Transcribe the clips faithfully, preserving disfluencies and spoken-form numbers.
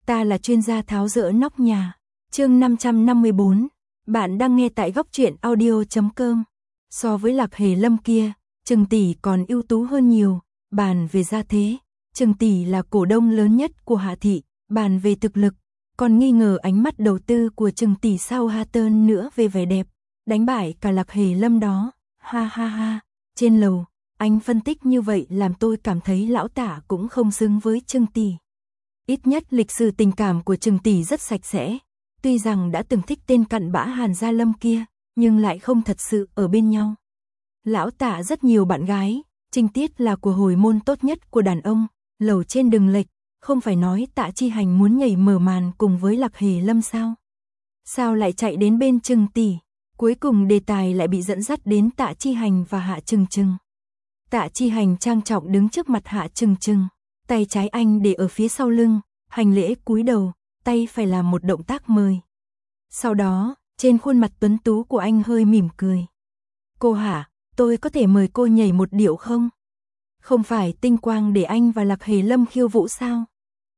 Ta là chuyên gia tháo dỡ nóc nhà. Chương năm trăm năm mươi bốn. Bạn đang nghe tại góc truyện audio chấm com. So với Lạc Hề Lâm kia, Trừng tỷ còn ưu tú hơn nhiều. Bàn về gia thế, Trừng tỷ là cổ đông lớn nhất của Hạ thị. Bàn về thực lực, còn nghi ngờ ánh mắt đầu tư của Trừng tỷ sau Hatton nữa về vẻ đẹp, đánh bại cả Lạc Hề Lâm đó. Ha ha ha. Trên lầu, anh phân tích như vậy làm tôi cảm thấy lão Tạ cũng không xứng với Trừng tỷ. Ít nhất lịch sử tình cảm của Trừng tỷ rất sạch sẽ. Tuy rằng đã từng thích tên cặn bã Hàn Gia Lâm kia, nhưng lại không thật sự ở bên nhau. Lão Tạ rất nhiều bạn gái, Trinh Tiết là của hồi môn tốt nhất của đàn ông, lầu trên đừng lệch, không phải nói Tạ Chi Hành muốn nhảy mở màn cùng với Lạc Hề Lâm sao? Sao lại chạy đến bên Trừng tỷ? Cuối cùng đề tài lại bị dẫn dắt đến Tạ Chi Hành và Hạ Trừng Trừng. Tạ Chi Hành trang trọng đứng trước mặt Hạ Trừng Trừng, tay trái anh để ở phía sau lưng, hành lễ cúi đầu, tay phải làm một động tác mời. Sau đó, trên khuôn mặt tuấn tú của anh hơi mỉm cười. Cô Hạ, tôi có thể mời cô nhảy một điệu không? Không phải tinh quang để anh và Lạc Hề Lâm khiêu vũ sao?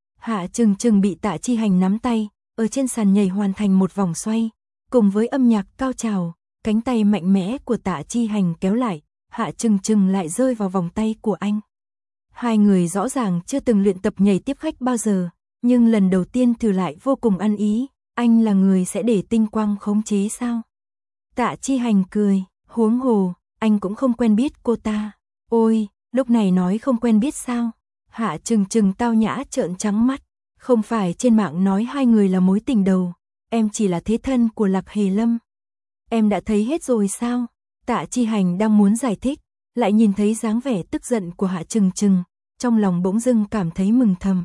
Hạ Trừng Trừng bị Tạ Chi Hành nắm tay, ở trên sàn nhảy hoàn thành một vòng xoay, cùng với âm nhạc cao trào, cánh tay mạnh mẽ của Tạ Chi Hành kéo lại, Hạ Trừng Trừng lại rơi vào vòng tay của anh. Hai người rõ ràng chưa từng luyện tập nhảy tiếp khách bao giờ, nhưng lần đầu tiên thử lại vô cùng ăn ý. Anh là người sẽ để tinh quang khống chế sao? Tạ Chi Hành cười, huống hồ, anh cũng không quen biết cô ta. Ôi, lúc này nói không quen biết sao? Hạ Trừng Trừng tao nhã trợn trắng mắt. Không phải trên mạng nói hai người là mối tình đầu, em chỉ là thế thân của Lạc Hề Lâm. Em đã thấy hết rồi sao? Tạ Chi Hành đang muốn giải thích, lại nhìn thấy dáng vẻ tức giận của Hạ Trừng Trừng, trong lòng bỗng dưng cảm thấy mừng thầm.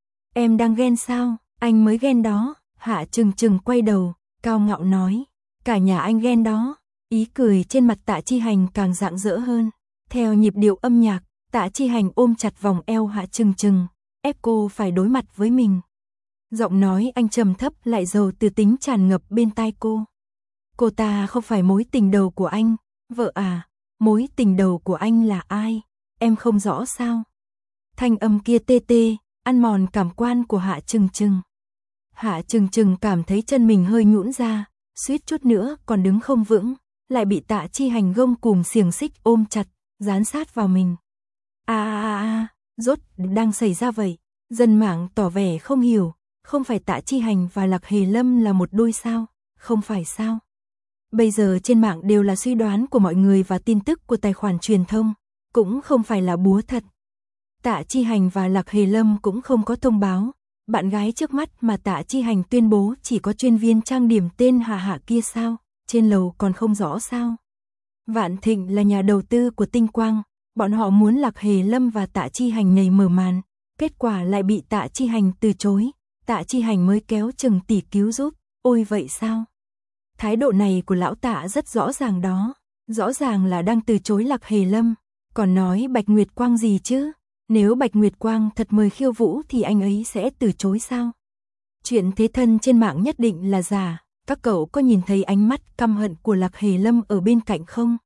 Em đang ghen sao? Anh mới ghen đó. Hạ Trừng Trừng quay đầu, cao ngạo nói, cả nhà anh ghen đó. Ý cười trên mặt Tạ Chi Hành càng rạng rỡ hơn. Theo nhịp điệu âm nhạc, Tạ Chi Hành ôm chặt vòng eo Hạ Trừng Trừng, ép cô phải đối mặt với mình. Giọng nói anh trầm thấp lại giàu từ tính tràn ngập bên tai cô. Cô ta không phải mối tình đầu của anh. Vợ à, mối tình đầu của anh là ai? Em không rõ sao? Thanh âm kia tê tê, ăn mòn cảm quan của Hạ Trừng Trừng. Hạ Trừng Trừng cảm thấy chân mình hơi nhũn ra, suýt chút nữa còn đứng không vững, lại bị Tạ Chi Hành gông cùm xiềng xích ôm chặt, dán sát vào mình. A a a, rốt đang xảy ra vậy? Dân mạng tỏ vẻ không hiểu, không phải Tạ Chi Hành và Lạc Hề Lâm là một đôi sao? Không phải sao? Bây giờ trên mạng đều là suy đoán của mọi người và tin tức của tài khoản truyền thông, cũng không phải là búa thật. Tạ Chi Hành và Lạc Hề Lâm cũng không có thông báo. Bạn gái trước mắt mà Tạ Chi Hành tuyên bố chỉ có chuyên viên trang điểm tên Hà Hạ kia sao? Trên lầu còn không rõ sao? Vạn Thịnh là nhà đầu tư của Tinh Quang, bọn họ muốn Lạc Hề Lâm và Tạ Chi Hành nhảy mở màn, kết quả lại bị Tạ Chi Hành từ chối, Tạ Chi Hành mới kéo Trừng tỷ cứu giúp. Ôi vậy sao? Thái độ này của lão Tạ rất rõ ràng đó, rõ ràng là đang từ chối Lạc Hề Lâm, còn nói Bạch Nguyệt Quang gì chứ? Nếu Bạch Nguyệt Quang thật mời khiêu vũ thì anh ấy sẽ từ chối sao? Chuyện thế thân trên mạng nhất định là giả, các cậu có nhìn thấy ánh mắt căm hận của Lạc Hề Lâm ở bên cạnh không?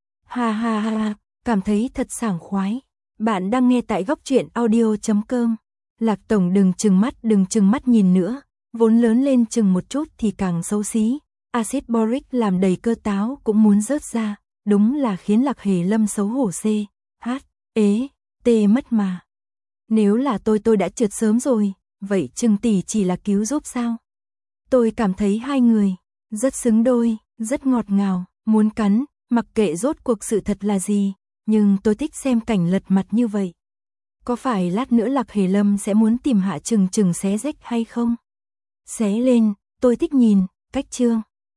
Ha ha ha, cảm thấy thật sảng khoái. Bạn đang nghe tại góc truyện audio chấm com. Lạc Tổng đừng trừng mắt đừng trừng mắt nhìn nữa, vốn lớn lên chừng một chút thì càng xấu xí. Axit boric làm đầy cơ táo cũng muốn rớt ra, đúng là khiến Lạc Hề Lâm xấu hổ c. H. Ế. Tê mất mà. Nếu là tôi tôi đã trượt sớm rồi, vậy Trừng tỷ chỉ là cứu giúp sao? Tôi cảm thấy hai người rất xứng đôi, rất ngọt ngào, muốn cắn, mặc kệ rốt cuộc sự thật là gì, nhưng tôi thích xem cảnh lật mặt như vậy. Có phải lát nữa Lạc Hề Lâm sẽ muốn tìm Hạ Trừng Trừng xé rách hay không? Xé lên, tôi thích nhìn, cách chương.